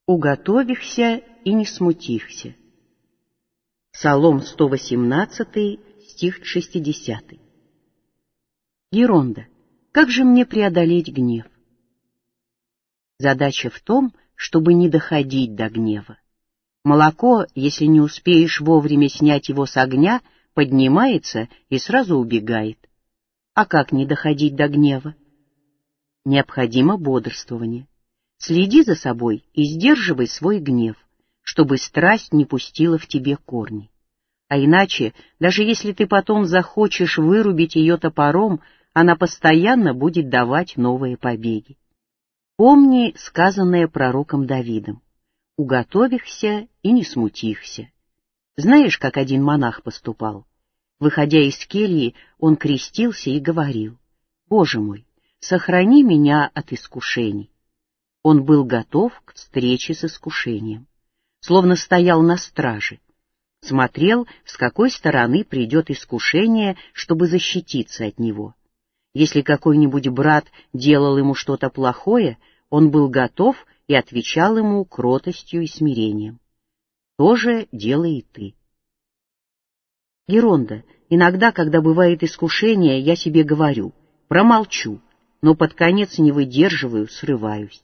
Уготовихся и не смутихся. Псалом 118, стих 60. Геронда, как же мне преодолеть гнев? Задача в том, чтобы не доходить до гнева. Молоко, если не успеешь вовремя снять его с огня, поднимается и сразу убегает. А как не доходить до гнева? Необходимо бодрствование. Следи за собой и сдерживай свой гнев, чтобы страсть не пустила в тебе корни. А иначе, даже если ты потом захочешь вырубить ее топором, она постоянно будет давать новые побеги. Помни сказанное пророком Давидом: «Уготовихся и не смутихся». Знаешь, как один монах поступал? Выходя из кельи, он крестился и говорил: «Боже мой, сохрани меня от искушений». Он был готов к встрече с искушением, словно стоял на страже, смотрел, с какой стороны придет искушение, чтобы защититься от него. Если какой-нибудь брат делал ему что-то плохое, он был готов и отвечал ему кротостью и смирением. То же делай и ты. Геронда, иногда, когда бывает искушение, я себе говорю: промолчу, но под конец не выдерживаю, срываюсь.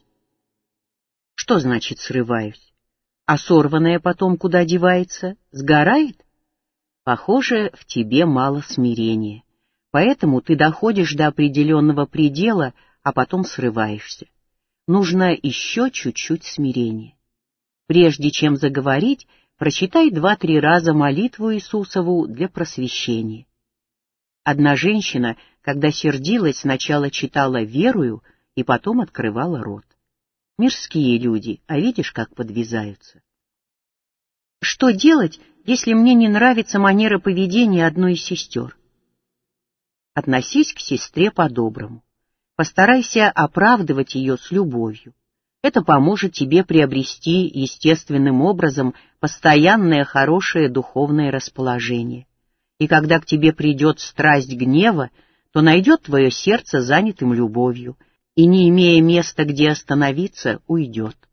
Что значит срываюсь? А сорванное потом куда девается? Сгорает? Похоже, в тебе мало смирения. Поэтому ты доходишь до определенного предела, а потом срываешься. Нужно еще чуть-чуть смирения. Прежде чем заговорить, прочитай 2-3 раза молитву Иисусову для просвещения. Одна женщина, когда сердилась, сначала читала «верую» и потом открывала рот. Мирские люди, а видишь, как подвязаются. Что делать, если мне не нравится манера поведения одной из сестер? Относись к сестре по-доброму. Постарайся оправдывать ее с любовью. Это поможет тебе приобрести естественным образом постоянное хорошее духовное расположение. И когда к тебе придет страсть гнева, то найдет твое сердце занятым любовью, и, не имея места, где остановиться, уйдет.